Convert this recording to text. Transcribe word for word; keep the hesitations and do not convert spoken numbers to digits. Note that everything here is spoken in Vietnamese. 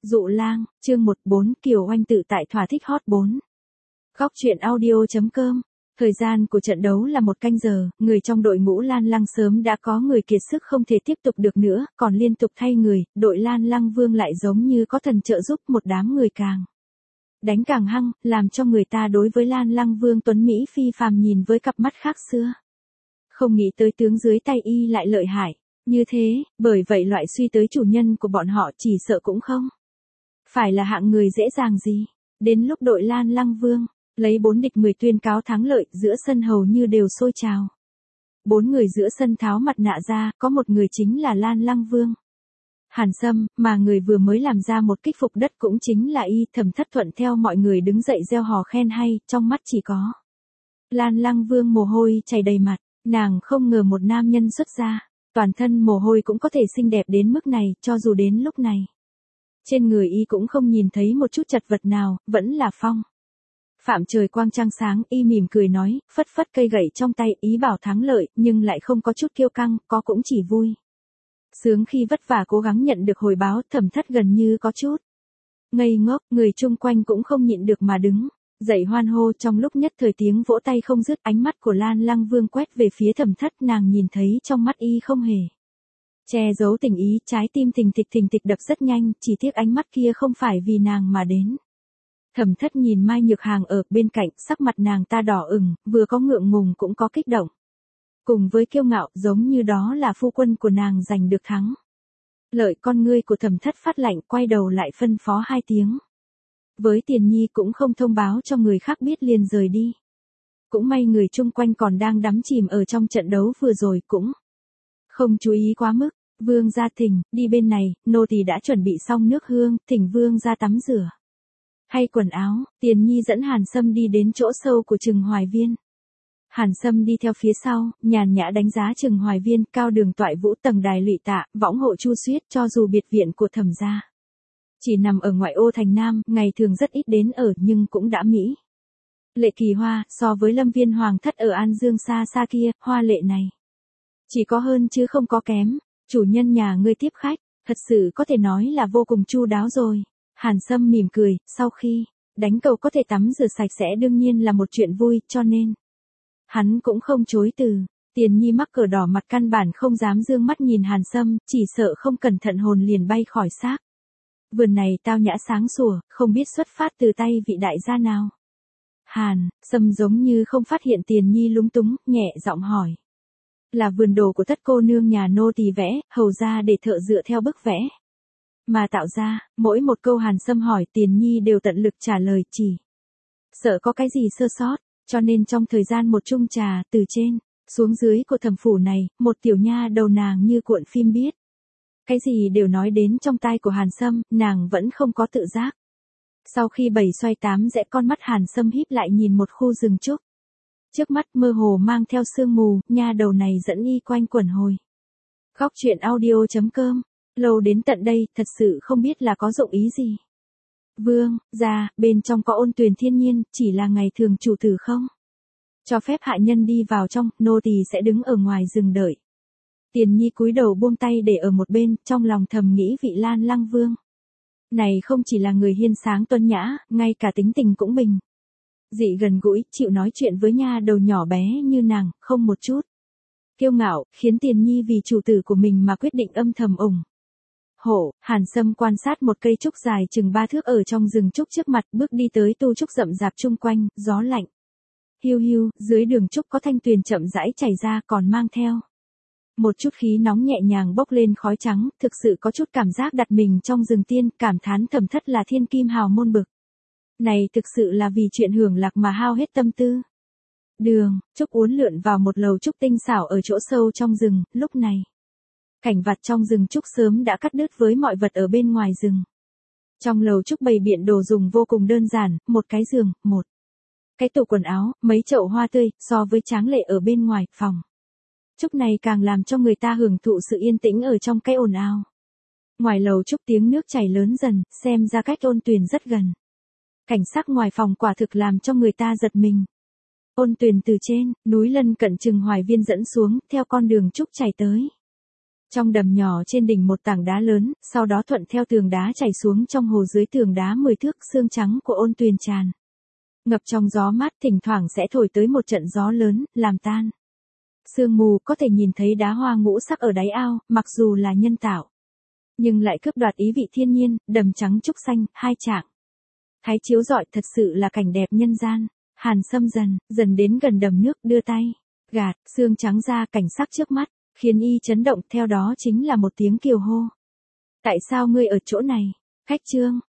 Dụ lang, chương một bốn Kiều Oanh tự tại thỏa thích hot bốn. Góc truyện audio.com. Thời gian của trận đấu là một canh giờ, người trong đội ngũ Lan Lăng sớm đã có người kiệt sức không thể tiếp tục được nữa, còn liên tục thay người, đội Lan Lăng Vương lại giống như có thần trợ giúp, một đám người càng đánh càng hăng, làm cho người ta đối với Lan Lăng Vương Tuấn Mỹ phi phàm nhìn với cặp mắt khác xưa. Không nghĩ tới tướng dưới tay y lại lợi hại như thế, bởi vậy loại suy tới chủ nhân của bọn họ chỉ sợ cũng không phải là hạng người dễ dàng gì. Đến lúc đội Lan Lăng Vương lấy bốn địch mười tuyên cáo thắng lợi, giữa sân hầu như đều sôi trào. Bốn người giữa sân tháo mặt nạ ra, có một người chính là Lan Lăng Vương Hàn Sâm, mà người vừa mới làm ra một kích phục đất cũng chính là y. Thẩm Thất thuận theo mọi người đứng dậy reo hò khen hay, trong mắt chỉ có Lan Lăng Vương mồ hôi chảy đầy mặt, nàng không ngờ một nam nhân xuất gia, toàn thân mồ hôi cũng có thể xinh đẹp đến mức này, cho dù đến lúc này trên người y cũng không nhìn thấy một chút chật vật nào, vẫn là phong phạm trời quang trăng sáng. Y mỉm cười nói, phất phất cây gậy trong tay, ý bảo thắng lợi, nhưng lại không có chút kiêu căng, có cũng chỉ vui sướng khi vất vả cố gắng nhận được hồi báo. Thẩm Thất gần như có chút ngây ngốc, người chung quanh cũng không nhịn được mà đứng dậy hoan hô. Trong lúc nhất thời tiếng vỗ tay không dứt, ánh mắt của Lan Lăng Vương quét về phía Thẩm Thất, nàng nhìn thấy trong mắt y không hề che giấu tình ý, trái tim thình thịch thình thịch đập rất nhanh, chỉ tiếc ánh mắt kia không phải vì nàng mà đến. Thẩm Thất nhìn Mai Nhược Hàng ở bên cạnh, sắc mặt nàng ta đỏ ửng, vừa có ngượng ngùng cũng có kích động, cùng với kiêu ngạo, giống như đó là phu quân của nàng giành được thắng lợi. Con ngươi của Thẩm Thất phát lạnh, quay đầu lại phân phó hai tiếng với Tiền Nhi, cũng không thông báo cho người khác biết, liền rời đi. Cũng may người chung quanh còn đang đắm chìm ở trong trận đấu vừa rồi, cũng không chú ý quá mức. Vương gia thỉnh, đi bên này, nô tỳ đã chuẩn bị xong nước hương, thỉnh vương gia tắm rửa hay quần áo. Tiền Nhi dẫn Hàn Sâm đi đến chỗ sâu của Trừng Hoài Viên. Hàn Sâm đi theo phía sau, nhàn nhã đánh giá Trừng Hoài Viên, cao đường toại vũ, tầng đài lụy tạ, võng hộ chu xuyết. Cho dù biệt viện của Thẩm gia chỉ nằm ở ngoại ô thành Nam, ngày thường rất ít đến ở, nhưng cũng đã mỹ lệ kỳ hoa. So với Lâm Viên Hoàng thất ở An Dương xa xa kia, hoa lệ này chỉ có hơn chứ không có kém. Chủ nhân nhà ngươi tiếp khách, thật sự có thể nói là vô cùng chu đáo rồi. Hàn Sâm mỉm cười, sau khi đánh cầu có thể tắm rửa sạch sẽ đương nhiên là một chuyện vui, cho nên hắn cũng không chối từ. Tiền Nhi mắc cờ đỏ mặt, căn bản không dám dương mắt nhìn Hàn Sâm, chỉ sợ không cẩn thận hồn liền bay khỏi xác. Vườn này tao nhã sáng sủa, không biết xuất phát từ tay vị đại gia nào. Hàn Sâm giống như không phát hiện Tiền Nhi lúng túng, nhẹ giọng hỏi. Là vườn đồ của Thất cô nương nhà nô tỳ vẽ, hầu ra để thợ dựa theo bức vẽ mà tạo ra. Mỗi một câu Hàn Sâm hỏi, Tiền Nhi đều tận lực trả lời, chỉ sợ có cái gì sơ sót, cho nên trong thời gian một chung trà, từ trên xuống dưới của thẩm phủ này, một tiểu nha đầu nàng như cuộn phim biết cái gì đều nói đến trong tai của Hàn Sâm, nàng vẫn không có tự giác. Sau khi bảy xoay tám rẽ, con mắt Hàn Sâm híp lại nhìn một khu rừng trúc trước mắt mơ hồ mang theo sương mù, nha đầu này dẫn y quanh quẩn hồi. Góc truyện audio.com. Lâu đến tận đây, thật sự không biết là có dụng ý gì. Vương gia, bên trong có ôn tuyền thiên nhiên, chỉ là ngày thường chủ tử không cho phép hạ nhân đi vào trong, nô tỳ sẽ đứng ở ngoài rừng đợi. Tiền Nhi cúi đầu buông tay để ở một bên, trong lòng thầm nghĩ vị Lan Lăng Vương này không chỉ là người hiên sáng tuấn nhã, ngay cả tính tình cũng bình dị gần gũi, chịu nói chuyện với nha đầu nhỏ bé như nàng, không một chút kiêu ngạo, khiến Tiền Nhi vì chủ tử của mình mà quyết định âm thầm ủng hộ. Hàn Sâm quan sát một cây trúc dài chừng ba thước ở trong rừng trúc trước mặt, bước đi tới tu trúc rậm rạp chung quanh, gió lạnh hiu hiu, dưới đường trúc có thanh tuyền chậm rãi chảy ra, còn mang theo một chút khí nóng nhẹ nhàng bốc lên khói trắng, thực sự có chút cảm giác đặt mình trong rừng tiên. Cảm thán Thẩm Thất là thiên kim hào môn bực này, thực sự là vì chuyện hưởng lạc mà hao hết tâm tư. Đường trúc uốn lượn vào một lầu trúc tinh xảo ở chỗ sâu trong rừng. Lúc này cảnh vật trong rừng trúc sớm đã cắt đứt với mọi vật ở bên ngoài rừng. Trong lầu trúc bày biện đồ dùng vô cùng đơn giản, một cái giường, một cái tủ quần áo, mấy chậu hoa tươi. So với tráng lệ ở bên ngoài phòng trúc này càng làm cho người ta hưởng thụ sự yên tĩnh ở trong cái ồn ào. Ngoài lầu trúc tiếng nước chảy lớn dần, xem ra cách ôn tuyền rất gần. Cảnh sắc ngoài phòng quả thực làm cho người ta giật mình. Ôn tuyền từ trên núi lân cận Trừng Hoài Viên dẫn xuống, theo con đường trúc chảy tới Trong đầm nhỏ trên đỉnh một tảng đá lớn, sau đó thuận theo tường đá chảy xuống trong hồ dưới tường đá mười thước, sương trắng của ôn tuyền tràn ngập trong gió mát, thỉnh thoảng sẽ thổi tới một trận gió lớn, làm tan sương mù, có thể nhìn thấy đá hoa ngũ sắc ở đáy ao, mặc dù là nhân tạo, nhưng lại cướp đoạt ý vị thiên nhiên, đầm trắng trúc xanh, hai trạng thái chiếu rọi, thật sự là cảnh đẹp nhân gian. Hàn Sâm dần, dần đến gần đầm nước, đưa tay gạt sương trắng ra, cảnh sắc trước mắt khiến y chấn động, theo đó chính là một tiếng kiều hô. Tại sao ngươi ở chỗ này? Khách Trương,